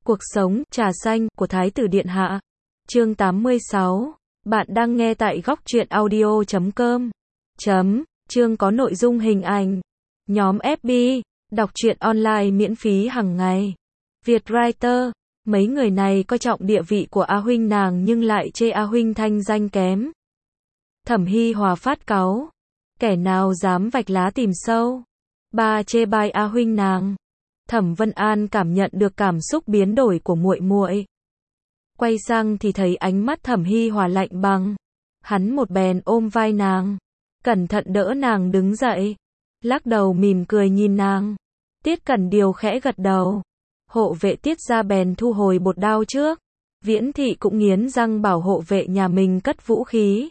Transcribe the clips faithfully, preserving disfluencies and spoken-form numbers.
Cuộc sống, trà xanh, của Thái tử Điện Hạ. Chương tám mươi sáu. Bạn đang nghe tại góc truyện audio chấm com. Chấm. Chương có nội dung hình ảnh. Nhóm ép bê. Đọc truyện online miễn phí hàng ngày. Vietwriter. Mấy người này coi trọng địa vị của A huynh nàng nhưng lại chê A huynh thanh danh kém. Thẩm Hi Hòa phát cáu. Kẻ nào dám vạch lá tìm sâu. Ba chê bai A huynh nàng. Thẩm Vân An cảm nhận được cảm xúc biến đổi của muội muội. Quay sang thì thấy ánh mắt Thẩm Hi Hòa lạnh băng. Hắn một bèn ôm vai nàng, cẩn thận đỡ nàng đứng dậy, lắc đầu mỉm cười nhìn nàng. Tiết Cẩn Điều khẽ gật đầu. Hộ vệ Tiết gia bèn thu hồi bột đao trước. Viễn Thị cũng nghiến răng bảo hộ vệ nhà mình cất vũ khí.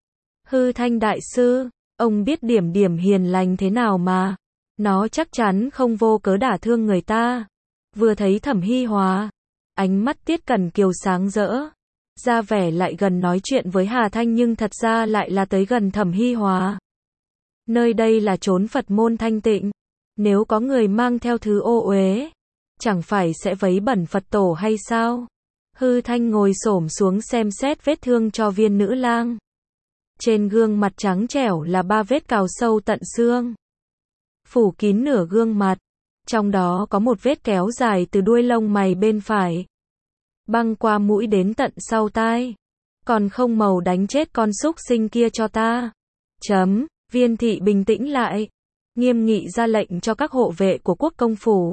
Hư Thanh đại sư, ông biết Điểm Điểm hiền lành thế nào mà. Nó chắc chắn không vô cớ đả thương người ta. Vừa thấy Thẩm Hi Hòa, ánh mắt Tiết Cẩn Kiều sáng rỡ, ra vẻ lại gần nói chuyện với Hà Thanh nhưng thật ra lại là tới gần Thẩm Hi Hòa. Nơi đây là chốn Phật môn thanh tịnh, nếu có người mang theo thứ ô uế, chẳng phải sẽ vấy bẩn Phật tổ hay sao? Hư Thanh ngồi xổm xuống xem xét vết thương cho viên nữ lang. Trên gương mặt trắng trẻo là ba vết cào sâu tận xương, phủ kín nửa gương mặt, trong đó có một vết kéo dài từ đuôi lông mày bên phải, băng qua mũi đến tận sau tai. Còn không màu đánh chết con súc sinh kia cho ta. Chấm. Viên Thị bình tĩnh lại, nghiêm nghị ra lệnh cho các hộ vệ của quốc công phủ.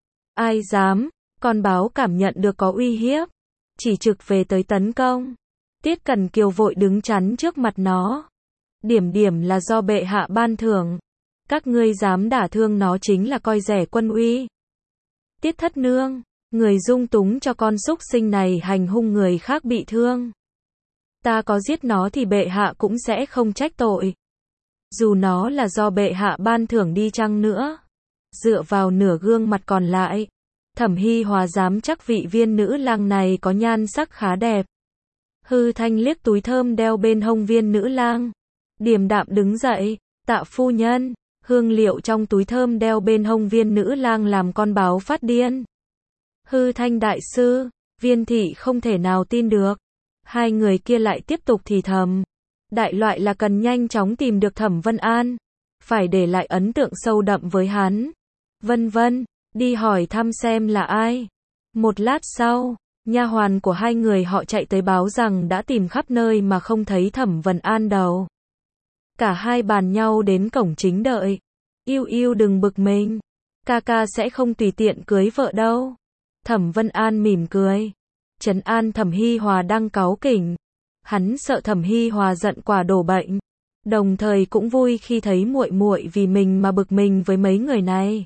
Ai dám, con báo cảm nhận được có uy hiếp, chỉ trực về tới tấn công. Tiết Cẩn Kiều vội đứng chắn trước mặt nó. Điểm Điểm là do bệ hạ ban thưởng. Các ngươi dám đả thương nó chính là coi rẻ quân uy. Tiết thất nương, người dung túng cho con súc sinh này hành hung người khác bị thương. Ta có giết nó thì bệ hạ cũng sẽ không trách tội. Dù nó là do bệ hạ ban thưởng đi chăng nữa. Dựa vào nửa gương mặt còn lại, Thẩm Hi Hòa dám chắc vị viên nữ lang này có nhan sắc khá đẹp. Hư Thanh liếc túi thơm đeo bên hông viên nữ lang, điềm đạm đứng dậy. Tạ phu nhân, hương liệu trong túi thơm đeo bên hông viên nữ lang làm con báo phát điên. Hư Thanh đại sư, Viên Thị không thể nào tin được. Hai người kia lại tiếp tục thì thầm. Đại loại là cần nhanh chóng tìm được Thẩm Vân An, phải để lại ấn tượng sâu đậm với hắn. Vân vân, đi hỏi thăm xem là ai. Một lát sau, nha hoàn của hai người họ chạy tới báo rằng đã tìm khắp nơi mà không thấy Thẩm Vân An đâu. Cả hai bàn nhau đến cổng chính đợi. Yêu yêu đừng bực mình, ca ca sẽ không tùy tiện cưới vợ đâu. Thẩm Vân An mỉm cười, trấn an Thẩm Hi Hòa đang cáu kỉnh. Hắn sợ Thẩm Hi Hòa giận quả đổ bệnh, đồng thời cũng vui khi thấy muội muội vì mình mà bực mình với mấy người này.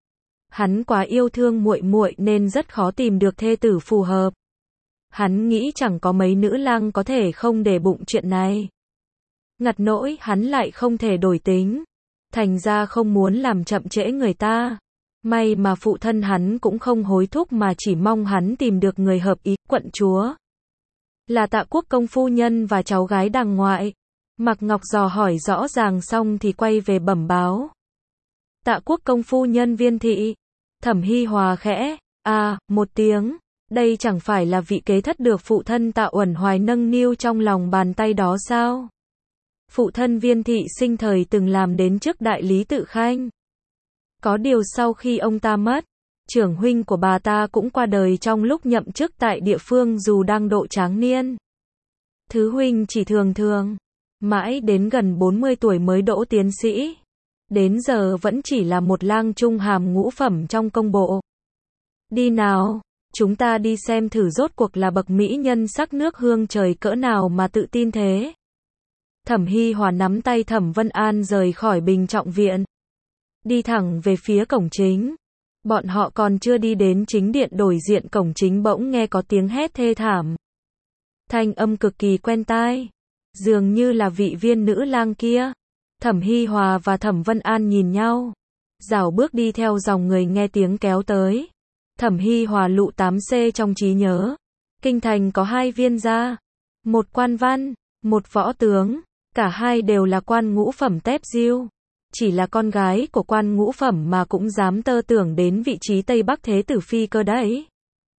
Hắn quá yêu thương muội muội nên rất khó tìm được thê tử phù hợp. Hắn nghĩ chẳng có mấy nữ lang có thể không để bụng chuyện này. Ngặt nỗi hắn lại không thể đổi tính, thành ra không muốn làm chậm trễ người ta. May mà phụ thân hắn cũng không hối thúc mà chỉ mong hắn tìm được người hợp ý. Quận chúa là Tạ quốc công phu nhân và cháu gái đàng ngoại. Mạc Ngọc dò hỏi rõ ràng xong thì quay về bẩm báo. Tạ quốc công phu nhân Viên Thị. Thẩm Hi Hòa khẽ à một tiếng. Đây chẳng phải là vị kế thất được phụ thân Tạ Uẩn Hoài nâng niu trong lòng bàn tay đó sao? Phụ thân Viên Thị sinh thời từng làm đến chức đại lý tự khanh. Có điều sau khi ông ta mất, trưởng huynh của bà ta cũng qua đời trong lúc nhậm chức tại địa phương dù đang độ tráng niên. Thứ huynh chỉ thường thường, mãi đến gần bốn mươi tuổi mới đỗ tiến sĩ. Đến giờ vẫn chỉ là một lang trung hàm ngũ phẩm trong công bộ. Đi nào, chúng ta đi xem thử rốt cuộc là bậc mỹ nhân sắc nước hương trời cỡ nào mà tự tin thế. Thẩm Hi Hòa nắm tay Thẩm Vân An rời khỏi Bình Trọng Viện, đi thẳng về phía cổng chính. Bọn họ còn chưa đi đến chính điện đối diện cổng chính bỗng nghe có tiếng hét thê thảm. Thanh âm cực kỳ quen tai, dường như là vị viên nữ lang kia. Thẩm Hi Hòa và Thẩm Vân An nhìn nhau, rảo bước đi theo dòng người nghe tiếng kéo tới. Thẩm Hi Hòa lụ tám C trong trí nhớ. Kinh thành có hai viên gia, một quan văn, một võ tướng, cả hai đều là quan ngũ phẩm tép diêu. Chỉ là con gái của quan ngũ phẩm mà cũng dám tơ tưởng đến vị trí Tây Bắc Thế Tử Phi cơ đấy.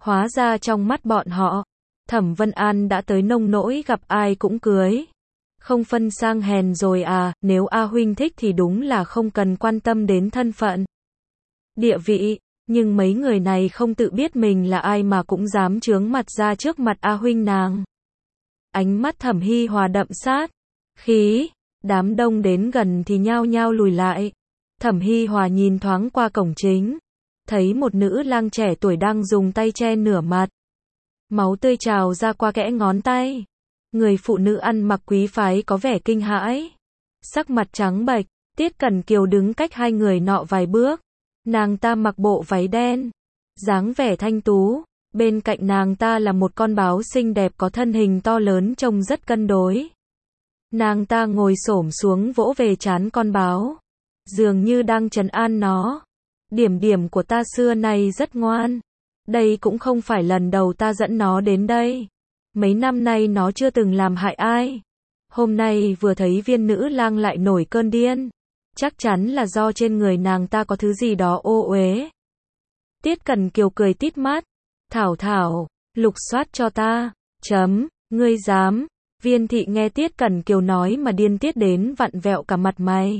Hóa ra trong mắt bọn họ, Thẩm Vân An đã tới nông nỗi gặp ai cũng cưới. Không phân sang hèn rồi à, nếu A huynh thích thì đúng là không cần quan tâm đến thân phận, địa vị, nhưng mấy người này không tự biết mình là ai mà cũng dám chướng mặt ra trước mặt A huynh nàng. Ánh mắt Thẩm Hi Hòa đậm sát khí, đám đông đến gần thì nhao nhao lùi lại. Thẩm Hi Hòa nhìn thoáng qua cổng chính, thấy một nữ lang trẻ tuổi đang dùng tay che nửa mặt. Máu tươi trào ra qua kẽ ngón tay. Người phụ nữ ăn mặc quý phái có vẻ kinh hãi, sắc mặt trắng bệch. Tiết Cẩn Kiều đứng cách hai người nọ vài bước. Nàng ta mặc bộ váy đen, dáng vẻ thanh tú, bên cạnh nàng ta là một con báo xinh đẹp có thân hình to lớn trông rất cân đối. Nàng ta ngồi xổm xuống vỗ về trán con báo, dường như đang trấn an nó. Điểm điểm của ta xưa nay rất ngoan. Đây cũng không phải lần đầu ta dẫn nó đến đây. Mấy năm nay nó chưa từng làm hại ai. Hôm nay vừa thấy viên nữ lang lại nổi cơn điên. Chắc chắn là do trên người nàng ta có thứ gì đó ô uế. Tiết Cẩn Kiều cười tít mắt. Thảo Thảo, lục soát cho ta. Chấm, ngươi dám. Viên thị nghe Tiết Cẩn Kiều nói mà điên tiết đến vặn vẹo cả mặt mày.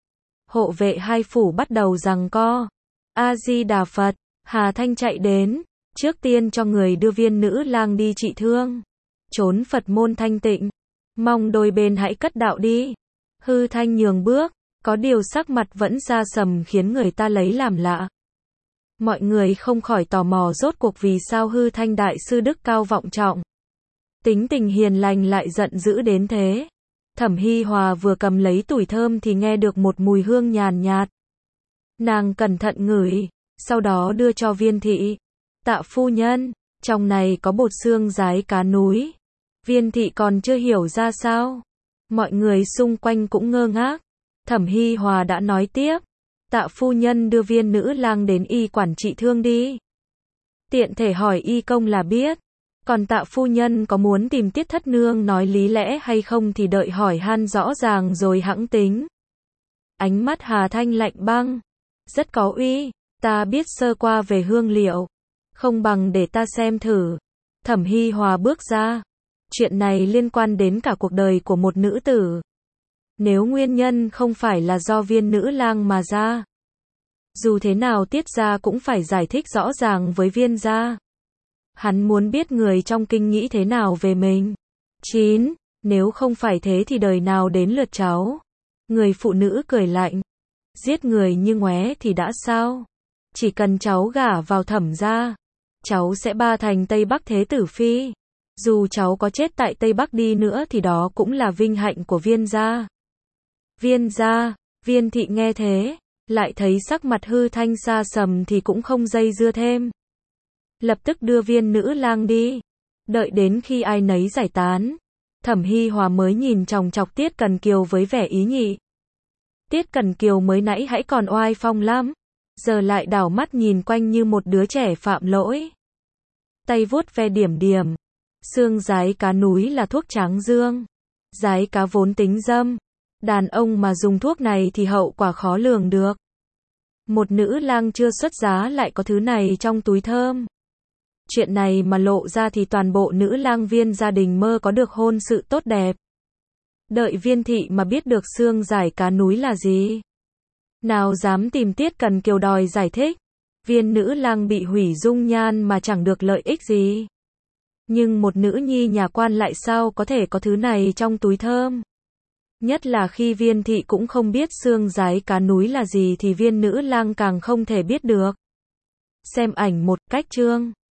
Hộ vệ hai phủ bắt đầu giằng co. A-di-đà Phật, Hà Thanh chạy đến, trước tiên cho người đưa viên nữ lang đi trị thương. Trốn Phật môn thanh tịnh, mong đôi bên hãy cất đạo đi. Hư Thanh nhường bước, có điều sắc mặt vẫn xa sầm khiến người ta lấy làm lạ. Mọi người không khỏi tò mò rốt cuộc vì sao Hư Thanh đại sư đức cao vọng trọng, tính tình hiền lành lại giận dữ đến thế. Thẩm Hi Hòa vừa cầm lấy tủi thơm thì nghe được một mùi hương nhàn nhạt. Nàng cẩn thận ngửi, sau đó đưa cho Viên thị. Tạ phu nhân, trong này có bột xương rái cá núi. Viên thị còn chưa hiểu ra sao. Mọi người xung quanh cũng ngơ ngác. Thẩm Hi Hòa đã nói tiếp. Tạ phu nhân đưa viên nữ lang đến y quản trị thương đi. Tiện thể hỏi y công là biết. Còn tạ phu nhân có muốn tìm Tiết thất nương nói lý lẽ hay không thì đợi hỏi han rõ ràng rồi hẵng tính. Ánh mắt Hà Thanh lạnh băng. Rất có uy, ta biết sơ qua về hương liệu. Không bằng để ta xem thử. Thẩm Hi Hòa bước ra. Chuyện này liên quan đến cả cuộc đời của một nữ tử. Nếu nguyên nhân không phải là do viên nữ lang mà ra, dù thế nào Tiết gia cũng phải giải thích rõ ràng với Viên gia. Hắn muốn biết người trong kinh nghĩ thế nào về mình. chín. Nếu không phải thế thì đời nào đến lượt cháu. Người phụ nữ cười lạnh. Giết người như ngoé thì đã sao? Chỉ cần cháu gả vào Thẩm gia, cháu sẽ ba thành Tây Bắc thế tử phi. Dù cháu có chết tại Tây Bắc đi nữa thì đó cũng là vinh hạnh của Viên gia. Viên gia, Viên thị nghe thế, lại thấy sắc mặt Hư Thanh xa sầm thì cũng không dây dưa thêm. Lập tức đưa viên nữ lang đi. Đợi đến khi ai nấy giải tán, Thẩm Hi Hòa mới nhìn chòng chọc Tiết Cẩn Kiều với vẻ ý nhị. Tiết Cẩn Kiều mới nãy hãy còn oai phong lắm, giờ lại đảo mắt nhìn quanh như một đứa trẻ phạm lỗi. Tay vuốt ve điểm điểm. Xương rái cá núi là thuốc tráng dương. Rái cá vốn tính dâm. Đàn ông mà dùng thuốc này thì hậu quả khó lường được. Một nữ lang chưa xuất giá lại có thứ này trong túi thơm. Chuyện này mà lộ ra thì toàn bộ nữ lang Viên gia đình mơ có được hôn sự tốt đẹp. Đợi Viên thị mà biết được xương rải cá núi là gì, nào dám tìm Tiết Cẩn Kiều đòi giải thích. Viên nữ lang bị hủy dung nhan mà chẳng được lợi ích gì. Nhưng một nữ nhi nhà quan lại sao có thể có thứ này trong túi thơm. Nhất là khi Viên thị cũng không biết xương rái cá núi là gì thì viên nữ lang càng không thể biết được. Xem ảnh một cách chương.